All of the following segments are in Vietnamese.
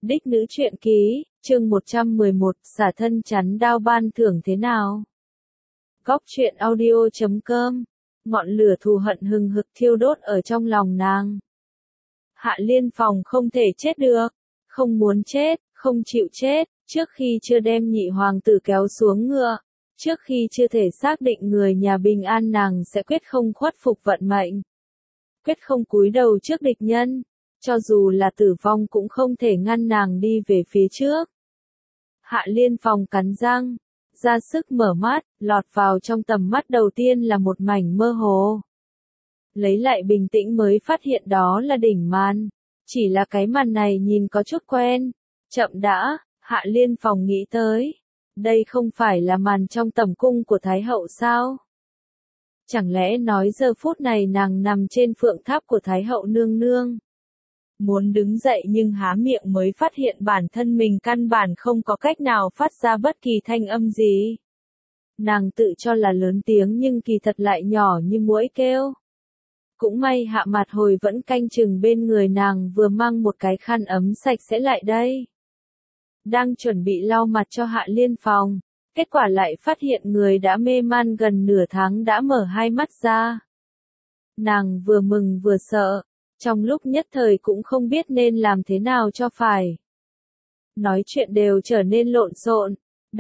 Đích nữ truyện ký, chương 111, xả thân chắn đao ban thưởng thế nào? Góc truyện audio.com. Ngọn lửa thù hận hừng hực thiêu đốt ở trong lòng nàng. Hạ Liên Phong không thể chết được, không muốn chết, không chịu chết, trước khi chưa đem nhị hoàng tử kéo xuống ngựa, trước khi chưa thể xác định người nhà bình an, nàng sẽ quyết không khuất phục vận mệnh, quyết không cúi đầu trước địch nhân. Cho dù là tử vong cũng không thể ngăn nàng đi về phía trước. Hạ Liên Phong cắn răng, ra sức mở mắt, lọt vào trong tầm mắt đầu tiên là một mảnh mơ hồ. Lấy lại bình tĩnh mới phát hiện đó là đỉnh màn. Chỉ là cái màn này nhìn có chút quen. Chậm đã, Hạ Liên Phong nghĩ tới. Đây không phải là màn trong tầm cung của Thái hậu sao? Chẳng lẽ nói giờ phút này nàng nằm trên phượng tháp của Thái hậu nương nương? Muốn đứng dậy nhưng há miệng mới phát hiện bản thân mình căn bản không có cách nào phát ra bất kỳ thanh âm gì. Nàng tự cho là lớn tiếng nhưng kỳ thật lại nhỏ như muỗi kêu. Cũng may Hạ Mạt Hồi vẫn canh chừng bên người nàng, vừa mang một cái khăn ấm sạch sẽ lại đây. Đang chuẩn bị lau mặt cho Hạ Liên Phong, kết quả lại phát hiện người đã mê man gần nửa tháng đã mở hai mắt ra. Nàng vừa mừng vừa sợ. Trong lúc nhất thời cũng không biết nên làm thế nào cho phải. Nói chuyện đều trở nên lộn xộn.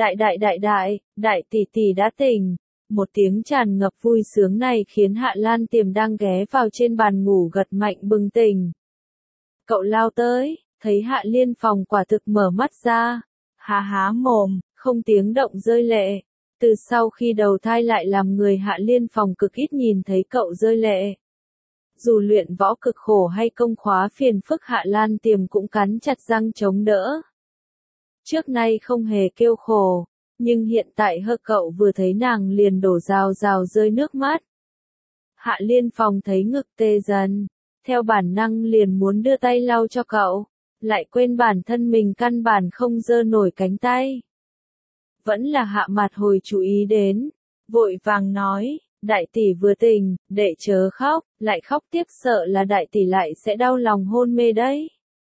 Đại tỷ tỷ đã tỉnh. Một tiếng tràn ngập vui sướng này khiến Hạ Lan Tiềm đang ghé vào trên bàn ngủ gật mạnh bừng tỉnh. Cậu lao tới, thấy Hạ Liên Phong quả thực mở mắt ra. Há há mồm, không tiếng động rơi lệ. Từ sau khi đầu thai lại làm người Hạ Liên Phong cực ít nhìn thấy cậu rơi lệ. Dù luyện võ cực khổ hay công khóa phiền phức, Hạ Lan Tiềm cũng cắn chặt răng chống đỡ. Trước nay không hề kêu khổ, nhưng hiện tại cậu vừa thấy nàng liền đổ rào rào rơi nước mắt. Hạ Liên Phong thấy ngực tê dần, theo bản năng liền muốn đưa tay lau cho cậu, lại quên bản thân mình căn bản không giơ nổi cánh tay. Vẫn là Hạ Mạt Hồi chú ý đến, vội vàng nói. Đại tỷ vừa tỉnh, đệ chớ khóc, lại khóc tiếp sợ là đại tỷ lại sẽ đau lòng hôn mê đấy.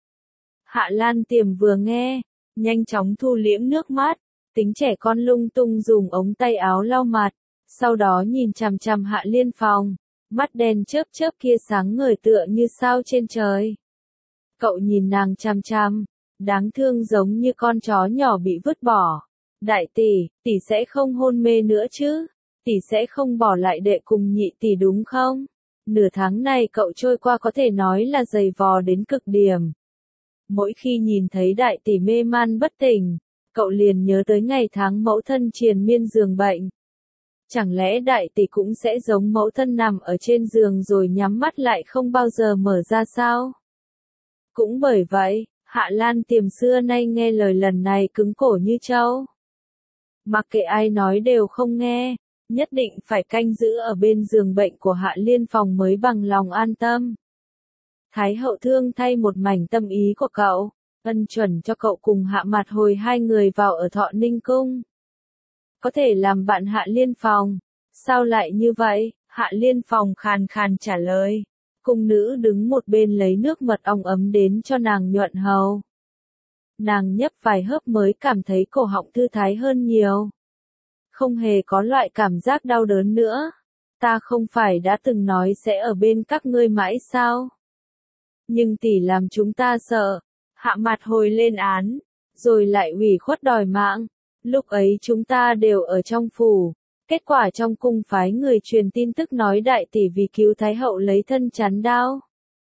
Hạ Lan Tiềm vừa nghe, nhanh chóng thu liễm nước mắt, tính trẻ con lung tung dùng ống tay áo lau mặt, sau đó nhìn chằm chằm Hạ Liên Phong, mắt đen chớp chớp kia sáng ngời tựa như sao trên trời. Cậu nhìn nàng chằm chằm, đáng thương giống như con chó nhỏ bị vứt bỏ. Đại tỷ sẽ không hôn mê nữa chứ? Tỷ sẽ không bỏ lại đệ cùng nhị tỷ đúng không? Nửa tháng này cậu trôi qua có thể nói là dày vò đến cực điểm. Mỗi khi nhìn thấy đại tỷ mê man bất tỉnh, cậu liền nhớ tới ngày tháng mẫu thân triền miên giường bệnh. Chẳng lẽ đại tỷ cũng sẽ giống mẫu thân nằm ở trên giường rồi nhắm mắt lại không bao giờ mở ra sao? Cũng bởi vậy, Hạ Lan Tiềm xưa nay nghe lời lần này cứng cổ như trâu. Mặc kệ ai nói đều không nghe. Nhất định phải canh giữ ở bên giường bệnh của Hạ Liên Phong mới bằng lòng an tâm. Thái hậu thương thay một mảnh tâm ý của cậu, ân chuẩn cho cậu cùng Hạ Mạt Hồi hai người vào ở Thọ Ninh Cung. Có thể làm bạn Hạ Liên Phong. Sao lại như vậy? Hạ Liên Phong khàn khàn trả lời. Cung nữ đứng một bên lấy nước mật ong ấm đến cho nàng nhuận hầu. Nàng nhấp vài hớp mới cảm thấy cổ họng thư thái hơn nhiều. Không hề có loại cảm giác đau đớn nữa. Ta không phải đã từng nói sẽ ở bên các ngươi mãi sao? Nhưng tỷ làm chúng ta sợ. Hạ Mạt Hồi lên án, rồi lại ủy khuất đòi mạng. Lúc ấy chúng ta đều ở trong phủ. Kết quả trong cung phái người truyền tin tức nói đại tỷ vì cứu Thái hậu lấy thân chắn đao.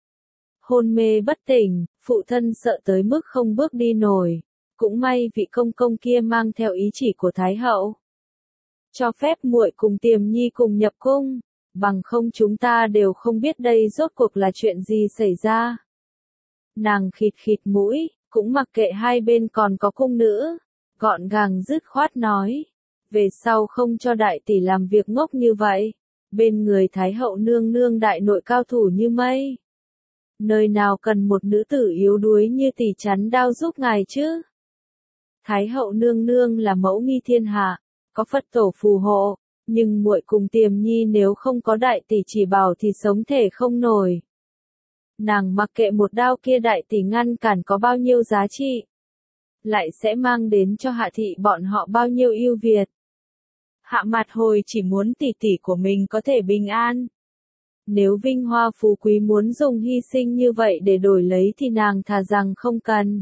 Hôn mê bất tỉnh, phụ thân sợ tới mức không bước đi nổi. Cũng may vị công công kia mang theo ý chỉ của Thái hậu. Cho phép muội cùng Tiềm Nhi cùng nhập cung, bằng không chúng ta đều không biết đây rốt cuộc là chuyện gì xảy ra. Nàng khịt khịt mũi, cũng mặc kệ hai bên còn có cung nữ, gọn gàng dứt khoát nói, về sau không cho đại tỷ làm việc ngốc như vậy, bên người Thái hậu nương nương đại nội cao thủ như mây. Nơi nào cần một nữ tử yếu đuối như tỷ chắn đao giúp ngài chứ? Thái hậu nương nương là mẫu nghi thiên hạ. Có Phật tổ phù hộ, nhưng muội cùng Tiềm Nhi nếu không có đại tỷ chỉ bảo thì sống thể không nổi. Nàng mặc kệ một đao kia đại tỷ ngăn cản có bao nhiêu giá trị, lại sẽ mang đến cho Hạ thị bọn họ bao nhiêu ưu việt. Hạ Mạt Hồi chỉ muốn tỷ tỷ của mình có thể bình an. Nếu vinh hoa phú quý muốn dùng hy sinh như vậy để đổi lấy thì nàng thà rằng không cần.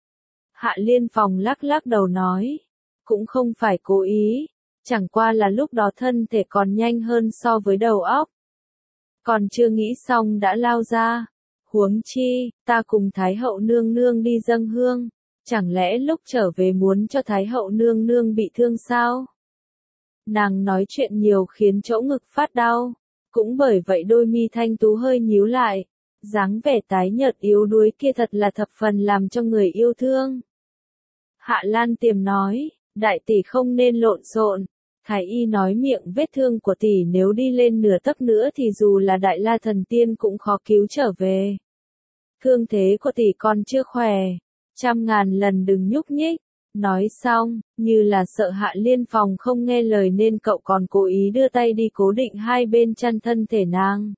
Hạ Liên Phong lắc lắc đầu nói, cũng không phải cố ý, chẳng qua là lúc đó thân thể còn nhanh hơn so với đầu óc. Còn chưa nghĩ xong đã lao ra. Huống chi, ta cùng Thái hậu nương nương đi dâng hương, chẳng lẽ lúc trở về muốn cho Thái hậu nương nương bị thương sao? Nàng nói chuyện nhiều khiến chỗ ngực phát đau, cũng bởi vậy đôi mi thanh tú hơi nhíu lại, dáng vẻ tái nhợt yếu đuối kia thật là thập phần làm cho người yêu thương. Hạ Lan Tiềm nói, đại tỷ không nên lộn xộn. Thái y nói miệng vết thương của tỷ nếu đi lên nửa tấc nữa thì dù là đại la thần tiên cũng khó cứu trở về. Thương thế của tỷ còn chưa khỏe, 100.000 lần đừng nhúc nhích. Nói xong, như là sợ Hạ Liên Phong không nghe lời nên cậu còn cố ý đưa tay đi cố định hai bên chân thân thể nàng.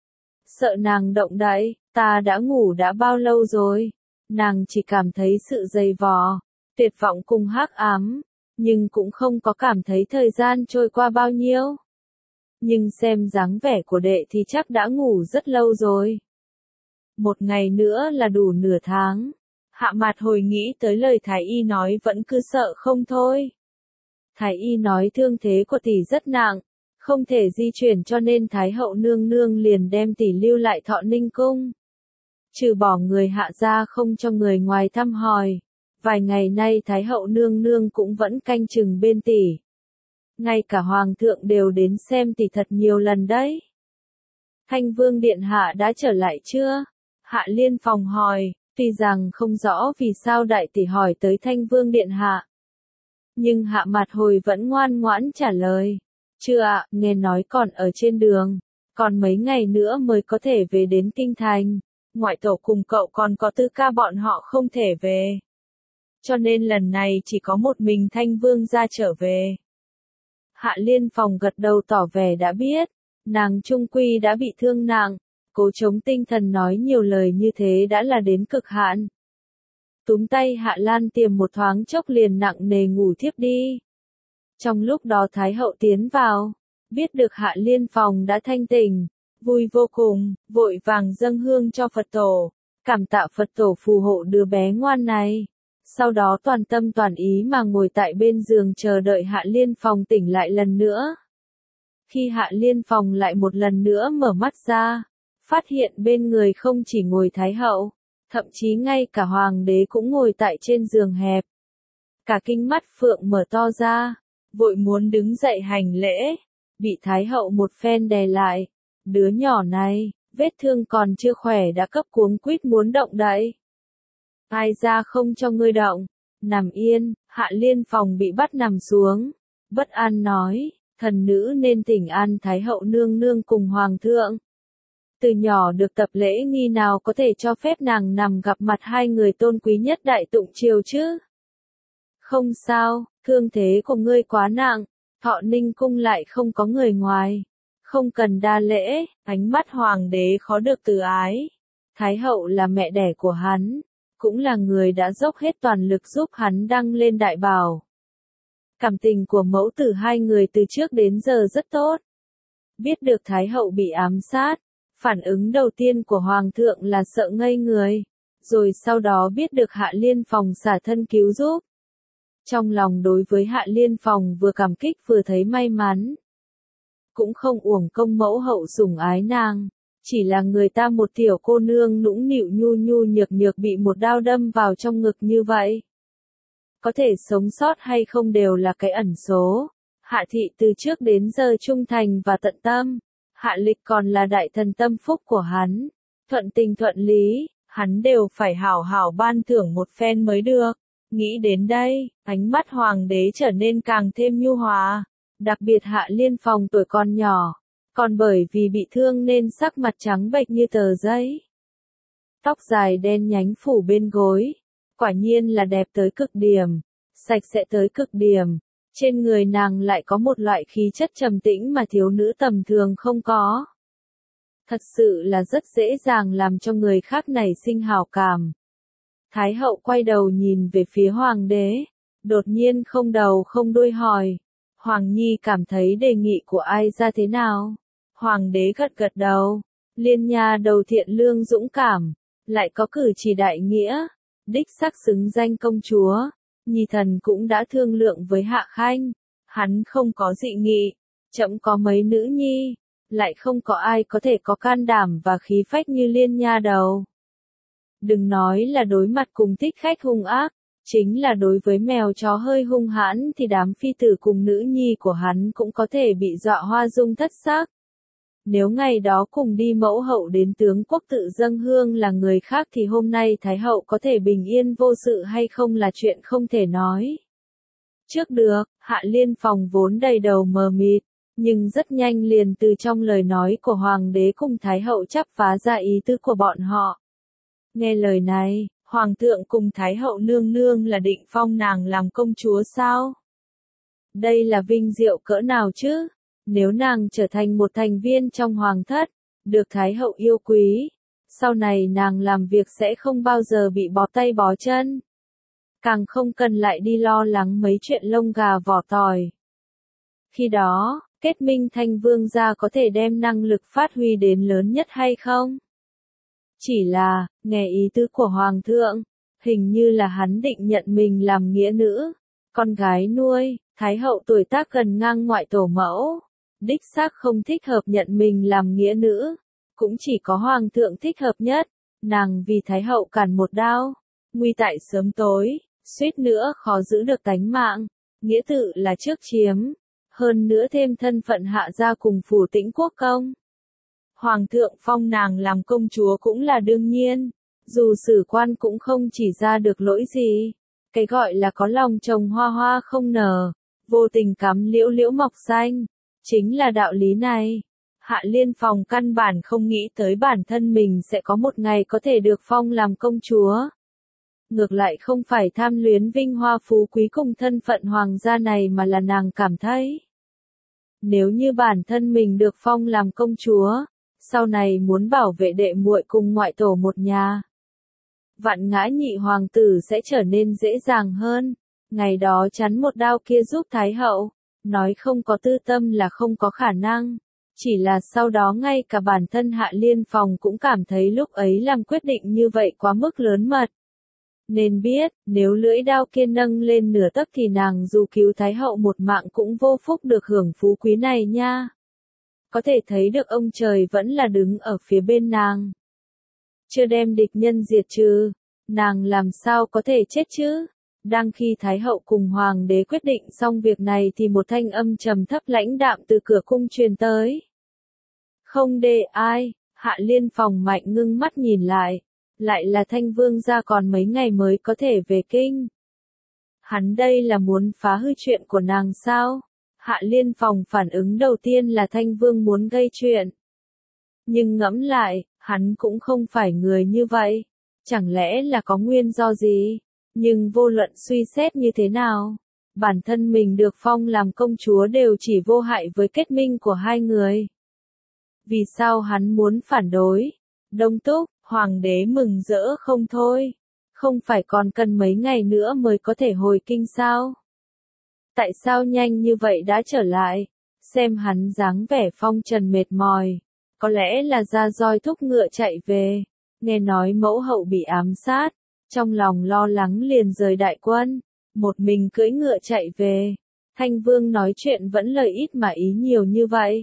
Sợ nàng động đậy, ta đã ngủ đã bao lâu rồi? Nàng chỉ cảm thấy sự dày vò, tuyệt vọng cùng hắc ám, nhưng cũng không có cảm thấy thời gian trôi qua bao nhiêu. Nhưng xem dáng vẻ của đệ thì chắc đã ngủ rất lâu rồi. Một ngày nữa là đủ nửa tháng. Hạ Mạt Hồi nghĩ tới lời Thái y nói vẫn cứ sợ không thôi. Thái y nói thương thế của tỷ rất nặng, không thể di chuyển cho nên Thái hậu nương nương liền đem tỷ lưu lại Thọ Ninh cung. Trừ bỏ người Hạ ra không cho người ngoài thăm hỏi. Vài ngày nay Thái hậu nương nương cũng vẫn canh chừng bên tỷ. Ngay cả hoàng thượng đều đến xem tỷ thật nhiều lần đấy. Thanh Vương điện hạ đã trở lại chưa? Hạ Liên Phong hỏi, tuy rằng không rõ vì sao đại tỷ hỏi tới Thanh Vương điện hạ. Nhưng Hạ Mạt Hồi vẫn ngoan ngoãn trả lời. Chưa ạ, nghe nói còn ở trên đường. Còn mấy ngày nữa mới có thể về đến kinh thành. Ngoại tổ cùng cậu còn có Tư ca bọn họ không thể về. Cho nên lần này chỉ có một mình Thanh Vương ra trở về. Hạ Liên Phong gật đầu tỏ vẻ đã biết. Nàng trung quy đã bị thương nặng. Cố chống tinh thần nói nhiều lời như thế đã là đến cực hạn. Túm tay Hạ Lan Tiềm một thoáng chốc liền nặng nề ngủ thiếp đi. Trong lúc đó Thái hậu tiến vào, biết được Hạ Liên Phong đã thanh tỉnh, vui vô cùng, vội vàng dâng hương cho Phật tổ, cảm tạ Phật tổ phù hộ đứa bé ngoan này. Sau đó toàn tâm toàn ý mà ngồi tại bên giường chờ đợi Hạ Liên Phong tỉnh lại lần nữa. Khi Hạ Liên Phong lại một lần nữa mở mắt ra, phát hiện bên người không chỉ ngồi Thái hậu, thậm chí ngay cả hoàng đế cũng ngồi tại trên giường hẹp. Cả kinh mắt phượng mở to ra, vội muốn đứng dậy hành lễ, bị Thái hậu một phen đè lại. Đứa nhỏ này, vết thương còn chưa khỏe đã cấp cuống quýt muốn động đậy. Ai ra không cho ngươi động, nằm yên. Hạ Liên Phong bị bắt nằm xuống, bất an nói, thần nữ nên thỉnh an Thái hậu nương nương cùng hoàng thượng. Từ nhỏ được tập lễ nghi nào có thể cho phép nàng nằm gặp mặt hai người tôn quý nhất đại tụng triều chứ? Không sao, thương thế của ngươi quá nặng, Thọ Ninh cung lại không có người ngoài. Không cần đa lễ, ánh mắt hoàng đế khó được từ ái. Thái hậu là mẹ đẻ của hắn, cũng là người đã dốc hết toàn lực giúp hắn đăng lên đại bảo. Cảm tình của mẫu tử hai người từ trước đến giờ rất tốt. Biết được Thái hậu bị ám sát, phản ứng đầu tiên của hoàng thượng là sợ ngây người, rồi sau đó biết được Hạ Liên Phong xả thân cứu giúp. Trong lòng đối với Hạ Liên Phong vừa cảm kích vừa thấy may mắn. Cũng không uổng công mẫu hậu sủng ái nàng, chỉ là người ta một tiểu cô nương nũng nịu nhu nhu nhược nhược bị một đao đâm vào trong ngực như vậy. Có thể sống sót hay không đều là cái ẩn số. Hạ thị từ trước đến giờ trung thành và tận tâm. Hạ Lịch còn là đại thần tâm phúc của hắn. Thuận tình thuận lý, hắn đều phải hảo hảo ban thưởng một phen mới được. Nghĩ đến đây, ánh mắt hoàng đế trở nên càng thêm nhu hòa. Đặc biệt Hạ Liên Phong tuổi còn nhỏ, còn bởi vì bị thương nên sắc mặt trắng bệch như tờ giấy. Tóc dài đen nhánh phủ bên gối, quả nhiên là đẹp tới cực điểm, sạch sẽ tới cực điểm. Trên người nàng lại có một loại khí chất trầm tĩnh mà thiếu nữ tầm thường không có. Thật sự là rất dễ dàng làm cho người khác nảy sinh hảo cảm. Thái hậu quay đầu nhìn về phía hoàng đế, đột nhiên không đầu không đuôi hỏi, Hoàng Nhi cảm thấy đề nghị của ai ra thế nào? Hoàng đế gật gật đầu, Liên nha đầu thiện lương dũng cảm, lại có cử chỉ đại nghĩa, đích xác xứng danh công chúa. Nhi thần cũng đã thương lượng với Hạ Khanh, hắn không có dị nghị, trẫm có mấy nữ nhi, lại không có ai có thể có can đảm và khí phách như Liên nha đầu. Đừng nói là đối mặt cùng thích khách hung ác, chính là đối với mèo chó hơi hung hãn thì đám phi tử cùng nữ nhi của hắn cũng có thể bị dọa hoa dung thất xác. Nếu ngày đó cùng đi mẫu hậu đến tướng quốc tự dâng hương là người khác thì hôm nay Thái hậu có thể bình yên vô sự hay không là chuyện không thể nói. Trước được, Hạ Liên Phòng vốn đầy đầu mờ mịt, nhưng rất nhanh liền từ trong lời nói của Hoàng đế cùng Thái hậu chắp phá ra ý tứ của bọn họ. Nghe lời này, Hoàng thượng cùng Thái hậu nương nương là định phong nàng làm công chúa sao? Đây là vinh diệu cỡ nào chứ? Nếu nàng trở thành một thành viên trong hoàng thất, được Thái hậu yêu quý, sau này nàng làm việc sẽ không bao giờ bị bó tay bó chân. Càng không cần lại đi lo lắng mấy chuyện lông gà vỏ tỏi. Khi đó, kết minh Thanh Vương gia có thể đem năng lực phát huy đến lớn nhất hay không? Chỉ là, nghe ý tứ của Hoàng thượng, hình như là hắn định nhận mình làm nghĩa nữ, con gái nuôi, Thái hậu tuổi tác gần ngang ngoại tổ mẫu. Đích xác không thích hợp nhận mình làm nghĩa nữ, cũng chỉ có Hoàng thượng thích hợp nhất, nàng vì Thái hậu cản một đao, nguy tại sớm tối, suýt nữa khó giữ được tánh mạng, nghĩa tự là trước chiếm, hơn nữa thêm thân phận hạ gia cùng phủ Tĩnh quốc công. Hoàng thượng phong nàng làm công chúa cũng là đương nhiên, dù sử quan cũng không chỉ ra được lỗi gì, cái gọi là có lòng trồng hoa hoa không nở, vô tình cắm liễu liễu mọc xanh. Chính là đạo lý này. Hạ Liên Phòng căn bản không nghĩ tới bản thân mình sẽ có một ngày có thể được phong làm công chúa. Ngược lại không phải tham luyến vinh hoa phú quý cùng thân phận hoàng gia này mà là nàng cảm thấy. Nếu như bản thân mình được phong làm công chúa, sau này muốn bảo vệ đệ muội cùng ngoại tổ một nhà. Vạn ngã nhị hoàng tử sẽ trở nên dễ dàng hơn. Ngày đó chắn một đao kia giúp Thái hậu. Nói không có tư tâm là không có khả năng, chỉ là sau đó ngay cả bản thân Hạ Liên Phòng cũng cảm thấy lúc ấy làm quyết định như vậy quá mức lớn mật. Nên biết, nếu lưỡi đao kia nâng lên nửa tấc thì nàng dù cứu Thái hậu một mạng cũng vô phúc được hưởng phú quý này nha. Có thể thấy được ông trời vẫn là đứng ở phía bên nàng. Chưa đem địch nhân diệt trừ, nàng làm sao có thể chết chứ? Đang khi Thái hậu cùng Hoàng đế quyết định xong việc này thì một thanh âm trầm thấp lãnh đạm từ cửa cung truyền tới. Không để ai, Hạ Liên Phòng mạnh ngưng mắt nhìn lại là Thanh Vương gia còn mấy ngày mới có thể về kinh. Hắn đây là muốn phá hư chuyện của nàng sao? Hạ Liên Phòng phản ứng đầu tiên là Thanh Vương muốn gây chuyện. Nhưng ngẫm lại, hắn cũng không phải người như vậy. Chẳng lẽ là có nguyên do gì? Nhưng vô luận suy xét như thế nào, bản thân mình được phong làm công chúa đều chỉ vô hại với kết minh của hai người. Vì sao hắn muốn phản đối? Đông Túc, Hoàng đế mừng rỡ không thôi. Không phải còn cần mấy ngày nữa mới có thể hồi kinh sao? Tại sao nhanh như vậy đã trở lại? Xem hắn dáng vẻ phong trần mệt mỏi. Có lẽ là ra roi thúc ngựa chạy về. Nghe nói mẫu hậu bị ám sát. Trong lòng lo lắng liền rời đại quân, một mình cưỡi ngựa chạy về. Thanh Vương nói chuyện vẫn lời ít mà ý nhiều như vậy.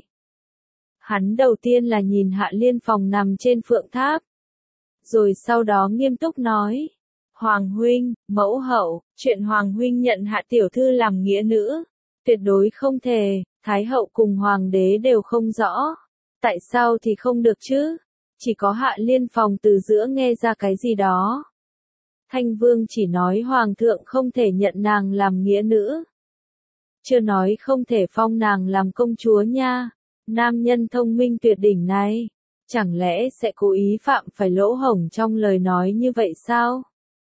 Hắn đầu tiên là nhìn Hạ Liên Phòng nằm trên phượng tháp. Rồi sau đó nghiêm túc nói. Hoàng huynh, mẫu hậu, chuyện Hoàng huynh nhận Hạ tiểu thư làm nghĩa nữ. Tuyệt đối không thể, Thái hậu cùng Hoàng đế đều không rõ. Tại sao thì không được chứ? Chỉ có Hạ Liên Phòng từ giữa nghe ra cái gì đó. Thanh Vương chỉ nói Hoàng thượng không thể nhận nàng làm nghĩa nữ. Chưa nói không thể phong nàng làm công chúa nha. Nam nhân thông minh tuyệt đỉnh này, chẳng lẽ sẽ cố ý phạm phải lỗ hổng trong lời nói như vậy sao?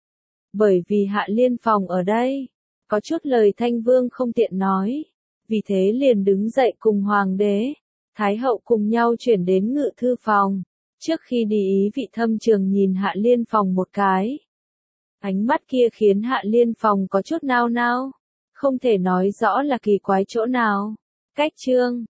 Bởi vì Hạ Liên Phòng ở đây, có chút lời Thanh Vương không tiện nói. Vì thế liền đứng dậy cùng Hoàng đế. Thái hậu cùng nhau chuyển đến ngự thư phòng. Trước khi đi Ý Vị Thâm Trường nhìn Hạ Liên Phong một cái. Ánh mắt kia khiến Hạ Liên Phong có chút nao nao. Không thể nói rõ là kỳ quái chỗ nào. Cách chương